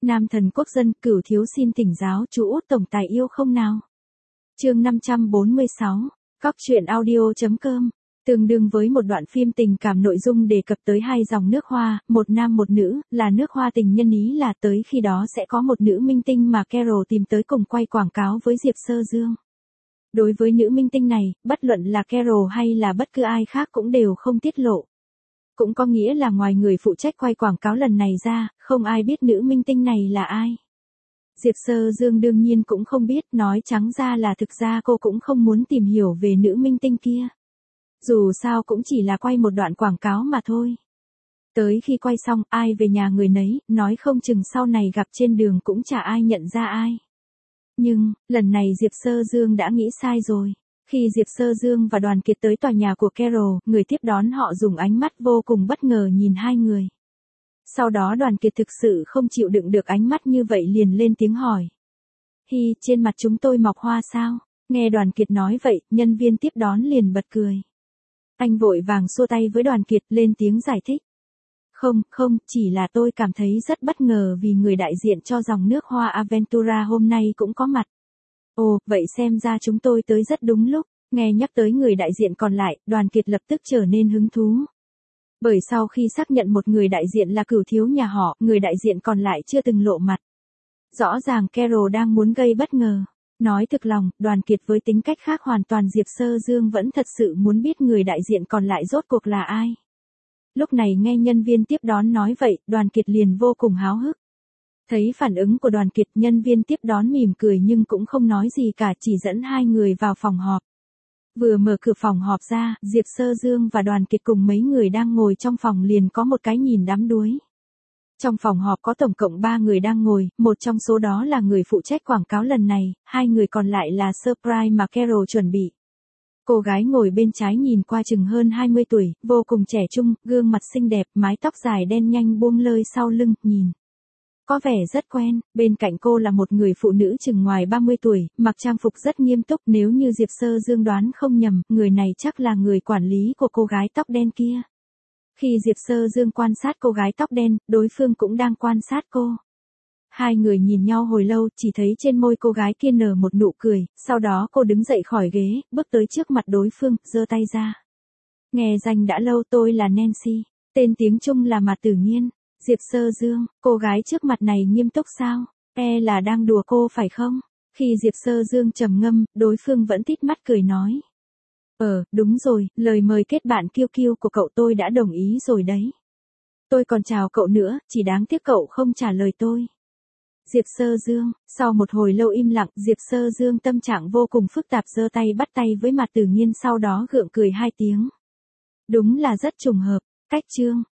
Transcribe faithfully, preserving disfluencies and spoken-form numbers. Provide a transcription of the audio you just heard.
Nam thần quốc dân, Cửu thiếu xin thỉnh giáo chú Út tổng tài yêu không nào. Chương năm trăm bốn mươi sáu, Cóc truyện audio.com. Tương đương với một đoạn phim tình cảm, nội dung đề cập tới hai dòng nước hoa, một nam một nữ, là nước hoa tình nhân, ý là tới khi đó sẽ có một nữ minh tinh mà Carol tìm tới cùng quay quảng cáo với Diệp Sơ Dương. Đối với nữ minh tinh này, bất luận là Carol hay là bất cứ ai khác cũng đều không tiết lộ. Cũng có nghĩa là ngoài người phụ trách quay quảng cáo lần này ra, không ai biết nữ minh tinh này là ai. Diệp Sơ Dương đương nhiên cũng không biết, nói trắng ra là thực ra cô cũng không muốn tìm hiểu về nữ minh tinh kia. Dù sao cũng chỉ là quay một đoạn quảng cáo mà thôi. Tới khi quay xong, ai về nhà người nấy, nói không chừng sau này gặp trên đường cũng chả ai nhận ra ai. Nhưng, lần này Diệp Sơ Dương đã nghĩ sai rồi. Khi Diệp Sơ Dương và Đoàn Kiệt tới tòa nhà của Carol, người tiếp đón họ dùng ánh mắt vô cùng bất ngờ nhìn hai người. Sau đó Đoàn Kiệt thực sự không chịu đựng được ánh mắt như vậy, liền lên tiếng hỏi. Hi, trên mặt chúng tôi mọc hoa sao? Nghe Đoàn Kiệt nói vậy, nhân viên tiếp đón liền bật cười. Anh vội vàng xua tay với Đoàn Kiệt, lên tiếng giải thích. Không, không, chỉ là tôi cảm thấy rất bất ngờ vì người đại diện cho dòng nước hoa Aventura hôm nay cũng có mặt. Ồ, vậy xem ra chúng tôi tới rất đúng lúc. Nghe nhắc tới người đại diện còn lại, Đoàn Kiệt lập tức trở nên hứng thú. Bởi sau khi xác nhận một người đại diện là Cửu thiếu nhà họ, người đại diện còn lại chưa từng lộ mặt. Rõ ràng Carol đang muốn gây bất ngờ. Nói thực lòng, Đoàn Kiệt với tính cách khác hoàn toàn Diệp Sơ Dương vẫn thật sự muốn biết người đại diện còn lại rốt cuộc là ai. Lúc này nghe nhân viên tiếp đón nói vậy, Đoàn Kiệt liền vô cùng háo hức. Thấy phản ứng của Đoàn Kiệt, nhân viên tiếp đón mỉm cười nhưng cũng không nói gì cả, chỉ dẫn hai người vào phòng họp. Vừa mở cửa phòng họp ra, Diệp Sơ Dương và Đoàn Kiệt cùng mấy người đang ngồi trong phòng liền có một cái nhìn đắm đuối. Trong phòng họp có tổng cộng ba người đang ngồi, một trong số đó là người phụ trách quảng cáo lần này, hai người còn lại là surprise mà Carol chuẩn bị. Cô gái ngồi bên trái nhìn qua chừng hơn hai mươi tuổi, vô cùng trẻ trung, gương mặt xinh đẹp, mái tóc dài đen nhanh buông lơi sau lưng, nhìn có vẻ rất quen. Bên cạnh cô là một người phụ nữ chừng ngoài ba mươi tuổi, mặc trang phục rất nghiêm túc, nếu như Diệp Sơ Dương đoán không nhầm, người này chắc là người quản lý của cô gái tóc đen kia. Khi Diệp Sơ Dương quan sát cô gái tóc đen, đối phương cũng đang quan sát cô. Hai người nhìn nhau hồi lâu, chỉ thấy trên môi cô gái kia nở một nụ cười, sau đó cô đứng dậy khỏi ghế, bước tới trước mặt đối phương, giơ tay ra. Nghe danh đã lâu, tôi là Nancy, tên tiếng Trung là Mạt Tử Nghiên. Diệp Sơ Dương, cô gái trước mặt này nghiêm túc sao? E là đang đùa cô phải không? Khi Diệp Sơ Dương trầm ngâm, đối phương vẫn tít mắt cười nói. Ờ, đúng rồi, lời mời kết bạn kiêu kiêu của cậu tôi đã đồng ý rồi đấy. Tôi còn chào cậu nữa, chỉ đáng tiếc cậu không trả lời tôi. Diệp Sơ Dương, sau một hồi lâu im lặng, Diệp Sơ Dương tâm trạng vô cùng phức tạp, giơ tay bắt tay với Mạt Tử Nghiên, sau đó gượng cười hai tiếng. Đúng là rất trùng hợp. Cách chương.